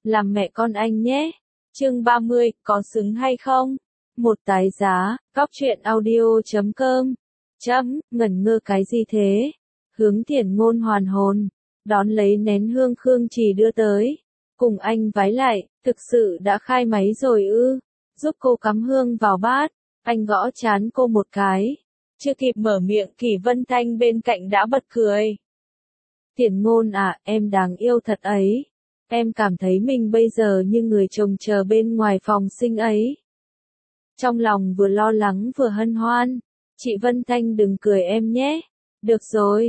làm mẹ con anh nhé. Chương 30, có xứng hay không? Một tái giá, góc truyện audio.com. Ngẩn ngơ cái gì thế? Hướng Thiển Ngôn hoàn hồn, đón lấy nén hương Khương Trì đưa tới. Cùng anh vái lại, thực sự đã khai máy rồi ư? Giúp cô cắm hương vào bát, anh gõ trán cô một cái. Chưa kịp mở miệng Kỷ Vân Thanh bên cạnh đã bật cười. Thiển Ngôn à, em đáng yêu thật ấy. Em cảm thấy mình bây giờ như người chồng chờ bên ngoài phòng sinh ấy. Trong lòng vừa lo lắng vừa hân hoan. Chị Vân Thanh đừng cười em nhé. Được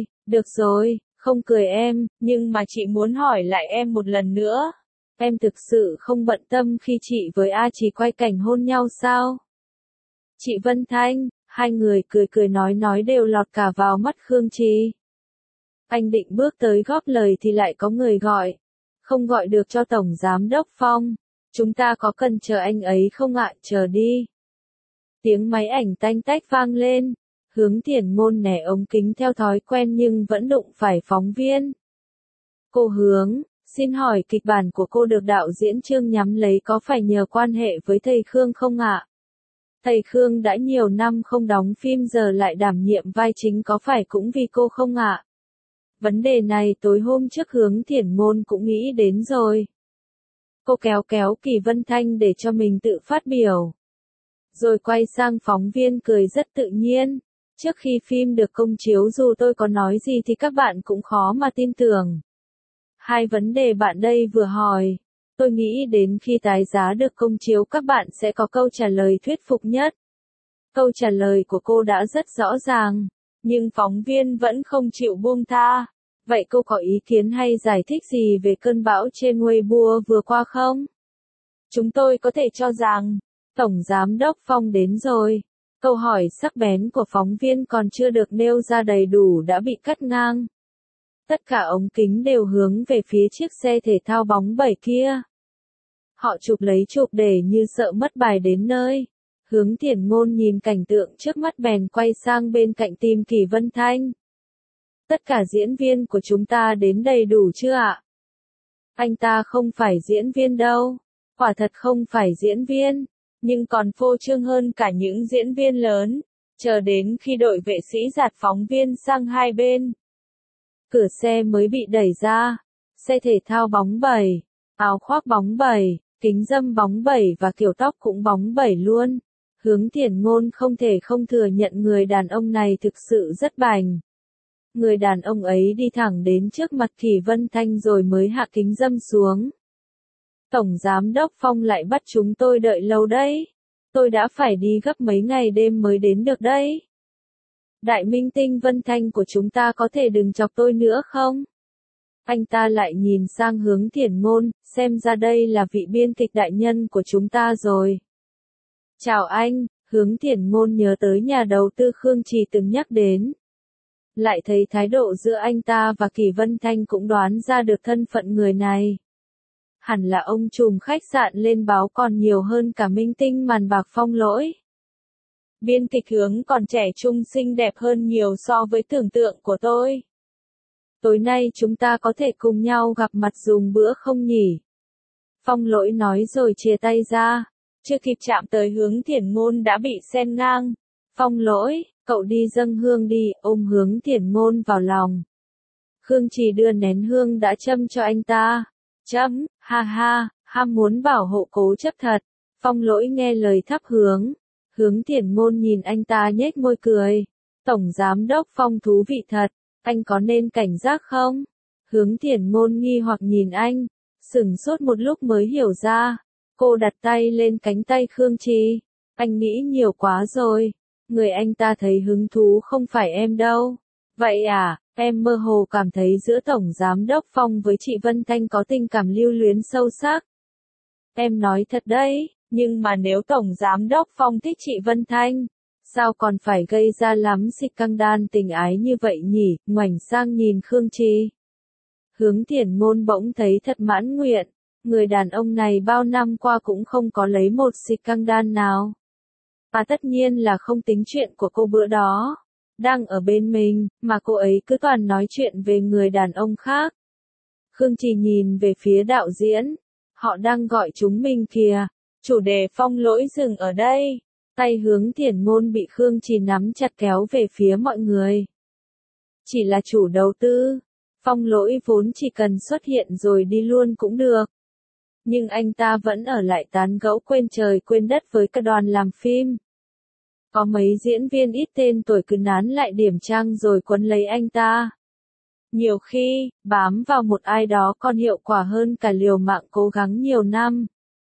rồi, không cười em, nhưng mà chị muốn hỏi lại em một lần nữa. Em thực sự không bận tâm khi chị với A Trì quay cảnh hôn nhau sao? Chị Vân Thanh, hai người cười nói đều lọt cả vào mắt Khương Trì. Anh định bước tới góp lời thì lại có người gọi. Không gọi được cho Tổng Giám Đốc Phong. Chúng ta có cần chờ anh ấy không ạ? Chờ đi. Tiếng máy ảnh tanh tách vang lên. Hướng Thiển Ngôn nẻ ống kính theo thói quen nhưng vẫn đụng phải phóng viên. Cô Hướng, xin hỏi kịch bản của cô được đạo diễn Trương nhắm lấy có phải nhờ quan hệ với thầy Khương không ạ? Thầy Khương đã nhiều năm không đóng phim giờ lại đảm nhiệm vai chính có phải cũng vì cô không ạ? Vấn đề này tối hôm trước Hướng Thiển Ngôn cũng nghĩ đến rồi. Cô kéo Kỷ Vân Thanh để cho mình tự phát biểu. Rồi quay sang phóng viên cười rất tự nhiên. Trước khi phim được công chiếu dù tôi có nói gì thì các bạn cũng khó mà tin tưởng. Hai vấn đề bạn đây vừa hỏi. Tôi nghĩ đến khi tái giá được công chiếu các bạn sẽ có câu trả lời thuyết phục nhất. Câu trả lời của cô đã rất rõ ràng. Nhưng phóng viên vẫn không chịu buông tha. Vậy cô có ý kiến hay giải thích gì về cơn bão trên Weibo vừa qua không? Chúng tôi có thể cho rằng, Tổng Giám Đốc Phong đến rồi. Câu hỏi sắc bén của phóng viên còn chưa được nêu ra đầy đủ đã bị cắt ngang. Tất cả ống kính đều hướng về phía chiếc xe thể thao bóng bẩy kia. Họ chụp lấy chụp để như sợ mất bài đến nơi. Hướng Thiển Ngôn nhìn cảnh tượng trước mắt bèn quay sang bên cạnh tìm Kỷ Vân Thanh. Tất cả diễn viên của chúng ta đến đầy đủ chưa ạ? Anh ta không phải diễn viên đâu. Quả thật không phải diễn viên. Nhưng còn phô trương hơn cả những diễn viên lớn. Chờ đến khi đội vệ sĩ dạt phóng viên sang hai bên. Cửa xe mới bị đẩy ra. Xe thể thao bóng bẩy. Áo khoác bóng bẩy. Kính râm bóng bẩy và kiểu tóc cũng bóng bẩy luôn. Hướng Thiển Ngôn không thể không thừa nhận người đàn ông này thực sự rất bảnh. Người đàn ông ấy đi thẳng đến trước mặt Kỷ Vân Thanh rồi mới hạ kính râm xuống. Tổng Giám Đốc Phong lại bắt chúng tôi đợi lâu đấy. Tôi đã phải đi gấp mấy ngày đêm mới đến được đấy. Đại minh tinh Vân Thanh của chúng ta có thể đừng chọc tôi nữa không? Anh ta lại nhìn sang Hướng Thiển Ngôn, xem ra đây là vị biên kịch đại nhân của chúng ta rồi. Chào anh, Hướng Thiển Ngôn nhớ tới nhà đầu tư Khương Trì từng nhắc đến. Lại thấy thái độ giữa anh ta và Kỷ Vân Thanh cũng đoán ra được thân phận người này. Hẳn là ông trùm khách sạn lên báo còn nhiều hơn cả minh tinh màn bạc Phong Lỗi. Biên kịch Hướng còn trẻ trung xinh đẹp hơn nhiều so với tưởng tượng của tôi. Tối nay chúng ta có thể cùng nhau gặp mặt dùng bữa không nhỉ? Phong Lỗi nói rồi chia tay ra. Chưa kịp chạm tới Hướng Thiển Ngôn đã bị xen ngang. Phong Lỗi, cậu đi dâng hương đi, ôm Hướng Thiển Ngôn vào lòng. Khương Trì đưa nén hương đã châm cho anh ta. Ham muốn bảo hộ cố chấp thật. Phong Lỗi nghe lời thắp hướng. Hướng Thiển Ngôn nhìn anh ta nhếch môi cười. Tổng Giám Đốc Phong thú vị thật, anh có nên cảnh giác không? Hướng Thiển Ngôn nghi hoặc nhìn anh, sửng sốt một lúc mới hiểu ra. Cô đặt tay lên cánh tay Khương Trì. Anh nghĩ nhiều quá rồi. Người anh ta thấy hứng thú không phải em đâu. Vậy à, em mơ hồ cảm thấy giữa Tổng Giám Đốc Phong với chị Vân Thanh có tình cảm lưu luyến sâu sắc. Em nói thật đấy, nhưng mà nếu Tổng Giám Đốc Phong thích chị Vân Thanh, sao còn phải gây ra lắm xích căng đan tình ái như vậy nhỉ? Ngoảnh sang nhìn Khương Trì. Hướng Thiển Ngôn bỗng thấy thật mãn nguyện. Người đàn ông này bao năm qua cũng không có lấy một xích căng đan nào. Tất nhiên là không tính chuyện của cô bữa đó. Đang ở bên mình, mà cô ấy cứ toàn nói chuyện về người đàn ông khác. Khương Trì nhìn về phía đạo diễn. Họ đang gọi chúng mình kìa. Chủ đề Phong Lỗi dừng ở đây. Tay Hướng Thiển Ngôn bị Khương Trì nắm chặt kéo về phía mọi người. Chỉ là chủ đầu tư. Phong Lỗi vốn chỉ cần xuất hiện rồi đi luôn cũng được. Nhưng anh ta vẫn ở lại tán gẫu quên trời quên đất với cả đoàn làm phim. Có mấy diễn viên ít tên tuổi cứ nán lại điểm trang rồi quấn lấy anh ta. Nhiều khi, bám vào một ai đó còn hiệu quả hơn cả liều mạng cố gắng nhiều năm.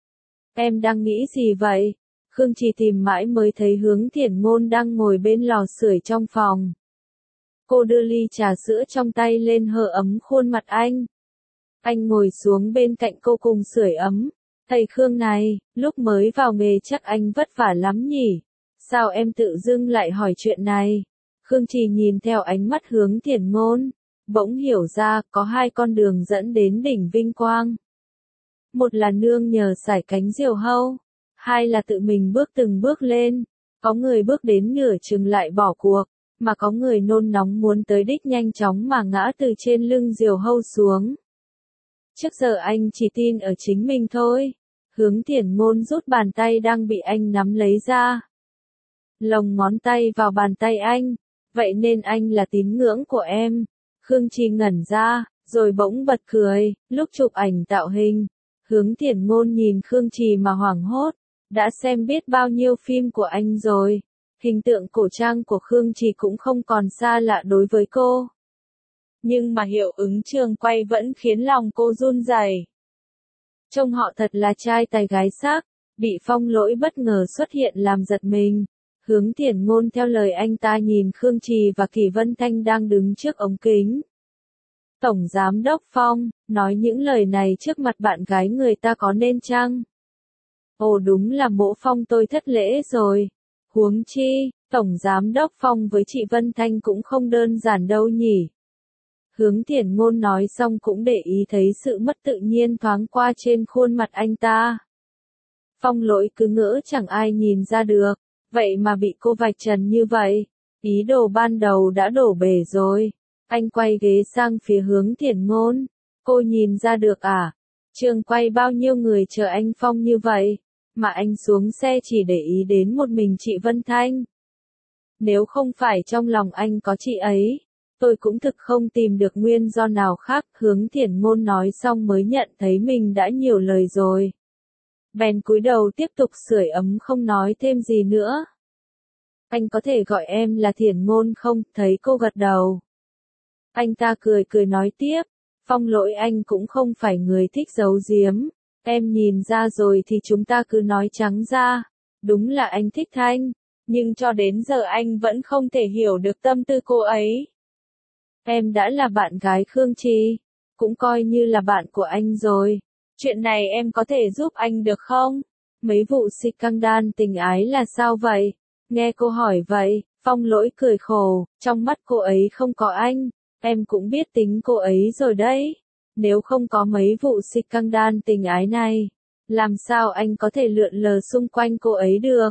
Em đang nghĩ gì vậy? Khương Trì tìm mãi mới thấy Hướng Thiển Ngôn đang ngồi bên lò sưởi trong phòng. Cô đưa ly trà sữa trong tay lên hơ ấm khuôn mặt anh. Anh ngồi xuống bên cạnh cô cùng sưởi ấm. Thầy Khương này, lúc mới vào nghề chắc anh vất vả lắm nhỉ? Sao em tự dưng lại hỏi chuyện này? Khương Trì nhìn theo ánh mắt Hướng Thiển Ngôn, bỗng hiểu ra có hai con đường dẫn đến đỉnh vinh quang. Một là nương nhờ sải cánh diều hâu, hai là tự mình bước từng bước lên. Có người bước đến nửa chừng lại bỏ cuộc, mà có người nôn nóng muốn tới đích nhanh chóng mà ngã từ trên lưng diều hâu xuống. Trước giờ anh chỉ tin ở chính mình thôi. Hướng Thiển Ngôn rút bàn tay đang bị anh nắm lấy ra. Lồng ngón tay vào bàn tay anh. Vậy nên anh là tín ngưỡng của em. Khương Trì ngẩn ra, rồi bỗng bật cười, lúc chụp ảnh tạo hình. Hướng Thiển Ngôn nhìn Khương Trì mà hoảng hốt. Đã xem biết bao nhiêu phim của anh rồi. Hình tượng cổ trang của Khương Trì cũng không còn xa lạ đối với cô. Nhưng mà hiệu ứng trường quay vẫn khiến lòng cô run rẩy. Trông họ thật là trai tài gái sắc, bị Phong Lỗi bất ngờ xuất hiện làm giật mình. Hướng Thiển Ngôn theo lời anh ta nhìn Khương Trì và Kỷ Vân Thanh đang đứng trước ống kính. Tổng Giám đốc Phong, nói những lời này trước mặt bạn gái người ta có nên chăng? Ồ đúng là Mỗ Phong tôi thất lễ rồi. Huống chi, Tổng Giám đốc Phong với chị Vân Thanh cũng không đơn giản đâu nhỉ. Hướng Thiển Ngôn nói xong cũng để ý thấy sự mất tự nhiên thoáng qua trên khuôn mặt anh ta. Phong Lỗi cứ ngỡ chẳng ai nhìn ra được, vậy mà bị cô vạch trần như vậy. Ý đồ ban đầu đã đổ bể rồi. Anh quay ghế sang phía Hướng Thiển Ngôn. Cô nhìn ra được à? Trường quay bao nhiêu người chờ anh Phong như vậy, mà anh xuống xe chỉ để ý đến một mình chị Vân Thanh. Nếu không phải trong lòng anh có chị ấy, tôi cũng thực không tìm được nguyên do nào khác. Hướng Thiển Ngôn nói xong mới nhận thấy mình đã nhiều lời rồi. Bèn cúi đầu tiếp tục sưởi ấm không nói thêm gì nữa. Anh có thể gọi em là Thiển Ngôn không? Thấy cô gật đầu. Anh ta cười cười nói tiếp. Phong Lỗi anh cũng không phải người thích giấu giếm. Em nhìn ra rồi thì chúng ta cứ nói trắng ra. Đúng là anh thích Thanh, nhưng cho đến giờ anh vẫn không thể hiểu được tâm tư cô ấy. Em đã là bạn gái Khương Trì, cũng coi như là bạn của anh rồi. Chuyện này em có thể giúp anh được không? Mấy vụ scandal tình ái là sao vậy? Nghe cô hỏi vậy, Phong Lỗi cười khổ, trong mắt cô ấy không có anh. Em cũng biết tính cô ấy rồi đấy. Nếu không có mấy vụ scandal tình ái này, làm sao anh có thể lượn lờ xung quanh cô ấy được?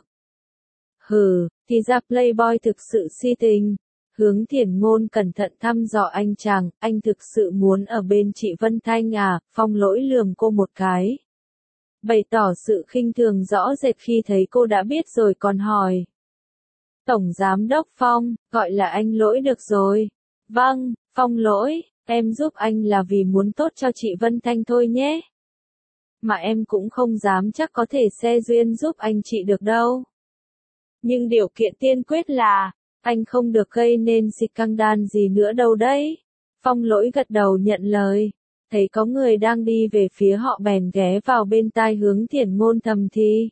Hừ, thì ra Playboy thực sự si tình. Hướng Thiển Ngôn cẩn thận thăm dò anh chàng, anh thực sự muốn ở bên chị Vân Thanh à? Phong Lỗi lườm cô một cái, bày tỏ sự khinh thường rõ rệt khi thấy cô đã biết rồi còn hỏi. Tổng Giám đốc Phong, gọi là anh Lỗi được rồi. Vâng, Phong Lỗi, em giúp anh là vì muốn tốt cho chị Vân Thanh thôi nhé. Mà em cũng không dám chắc có thể xe duyên giúp anh chị được đâu. Nhưng điều kiện tiên quyết là, anh không được gây nên scandal gì nữa đâu đấy. Phong Lỗi gật đầu nhận lời. Thấy có người đang đi về phía họ bèn ghé vào bên tai Hướng Thiển Ngôn thầm thì.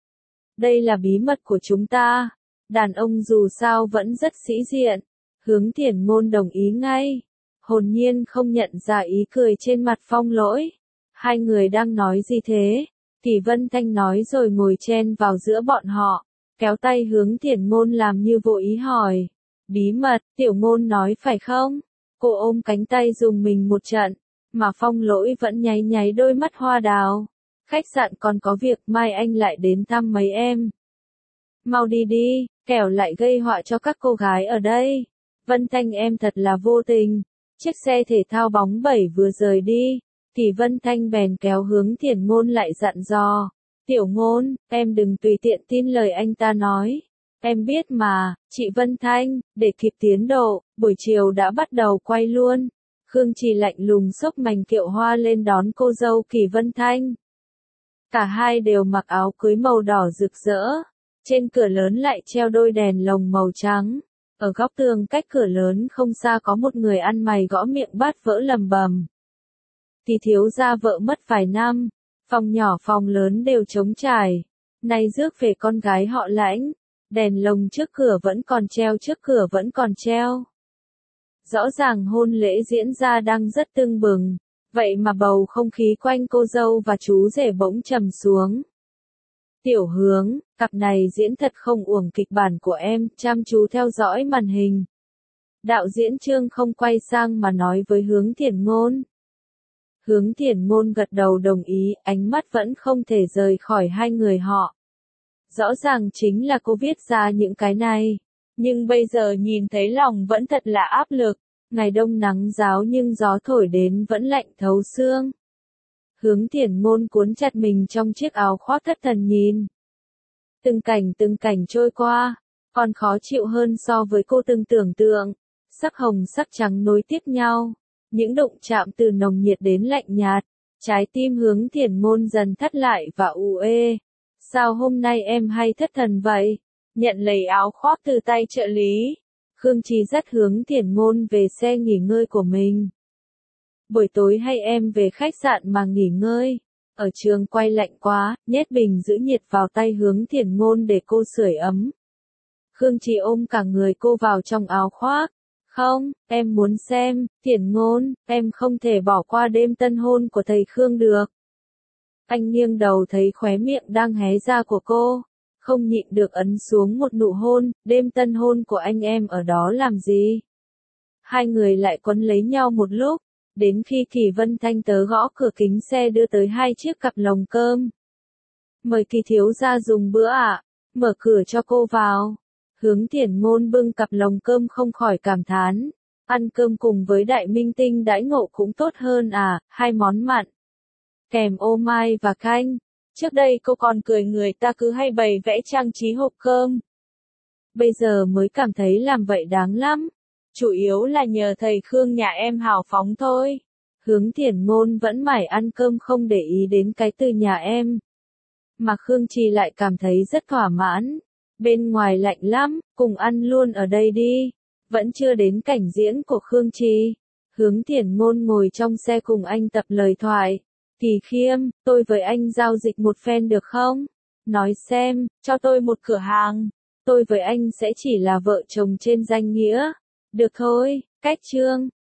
Đây là bí mật của chúng ta. Đàn ông dù sao vẫn rất sĩ diện. Hướng Thiển Ngôn đồng ý ngay. Hồn nhiên không nhận ra ý cười trên mặt Phong Lỗi. Hai người đang nói gì thế? Kỷ Vân Thanh nói rồi ngồi chen vào giữa bọn họ, kéo tay Hướng Thiển Ngôn làm như vô ý hỏi. Bí mật, Tiểu Ngôn nói phải không? Cô ôm cánh tay dùng mình một trận, mà Phong Lỗi vẫn nháy nháy đôi mắt hoa đào. Khách sạn còn có việc, mai anh lại đến thăm mấy em. Mau đi đi, kẻo lại gây họa cho các cô gái ở đây. Vân Thanh em thật là vô tình. Chiếc xe thể thao bóng bẩy vừa rời đi, Kỳ Vân Thanh bèn kéo Hướng Thiển Ngôn lại dặn dò. Tiểu Ngôn, em đừng tùy tiện tin lời anh ta nói. Em biết mà, chị Vân Thanh, để kịp tiến độ, buổi chiều đã bắt đầu quay luôn. Khương Trì lạnh lùng xốc mảnh kiệu hoa lên đón cô dâu Kỳ Vân Thanh. Cả hai đều mặc áo cưới màu đỏ rực rỡ. Trên cửa lớn lại treo đôi đèn lồng màu trắng. Ở góc tường cách cửa lớn không xa có một người ăn mày gõ miệng bát vỡ lầm bầm. Thì thiếu gia vợ mất vài năm, phòng nhỏ phòng lớn đều trống trải. Nay rước về con gái họ Lãnh, đèn lồng trước cửa vẫn còn treo trước cửa vẫn còn treo. Rõ ràng hôn lễ diễn ra đang rất tưng bừng, vậy mà bầu không khí quanh cô dâu và chú rể bỗng trầm xuống. Tiểu Hướng, cặp này diễn thật không uổng kịch bản của em, chăm chú theo dõi màn hình. Đạo diễn Trương không quay sang mà nói với Hướng Thiển Ngôn. Hướng Thiển Ngôn gật đầu đồng ý, ánh mắt vẫn không thể rời khỏi hai người họ. Rõ ràng chính là cô viết ra những cái này, nhưng bây giờ nhìn thấy lòng vẫn thật là áp lực. Ngày đông nắng ráo nhưng gió thổi đến vẫn lạnh thấu xương. Hướng Thiển Ngôn cuốn chặt mình trong chiếc áo khoác thất thần nhìn. Từng cảnh trôi qua, còn khó chịu hơn so với cô từng tưởng tượng. Sắc hồng sắc trắng nối tiếp nhau, những đụng chạm từ nồng nhiệt đến lạnh nhạt. Trái tim Hướng Thiển Ngôn dần thắt lại và u ê. Sao hôm nay em hay thất thần vậy? Nhận lấy áo khoác từ tay trợ lý, Khương Trì dắt Hướng Thiển Ngôn về xe nghỉ ngơi của mình. Buổi tối hay em về khách sạn mà nghỉ ngơi. Ở trường quay lạnh quá, nhét bình giữ nhiệt vào tay Hướng Thiển Ngôn để cô sưởi ấm. Khương Trì ôm cả người cô vào trong áo khoác. Không, em muốn xem, Thiển Ngôn, em không thể bỏ qua đêm tân hôn của thầy Khương được. Anh nghiêng đầu thấy khóe miệng đang hé ra của cô, không nhịn được ấn xuống một nụ hôn. Đêm tân hôn của anh em ở đó làm gì? Hai người lại quấn lấy nhau một lúc, đến khi Kỳ Vân Thanh tớ gõ cửa kính xe đưa tới hai chiếc cặp lồng cơm. Mời Kỳ thiếu gia dùng bữa ạ. Mở cửa cho cô vào. Hướng Thiển Ngôn bưng cặp lồng cơm không khỏi cảm thán. Ăn cơm cùng với đại minh tinh đãi ngộ cũng tốt hơn à, hai món mặn. Kèm ô mai và canh. Trước đây cô còn cười người ta cứ hay bày vẽ trang trí hộp cơm. Bây giờ mới cảm thấy làm vậy đáng lắm. Chủ yếu là nhờ thầy Khương nhà em hào phóng thôi. Hướng Thiển Ngôn vẫn mải ăn cơm không để ý đến cái từ nhà em. Mà Khương Trì lại cảm thấy rất thỏa mãn. Bên ngoài lạnh lắm, cùng ăn luôn ở đây đi. Vẫn chưa đến cảnh diễn của Khương Trì. Hướng Thiển Ngôn ngồi trong xe cùng anh tập lời thoại. Kỳ Khiêm, tôi với anh giao dịch một phen được không? Nói xem, cho tôi một cửa hàng. Tôi với anh sẽ chỉ là vợ chồng trên danh nghĩa. Được thôi, cách Trương.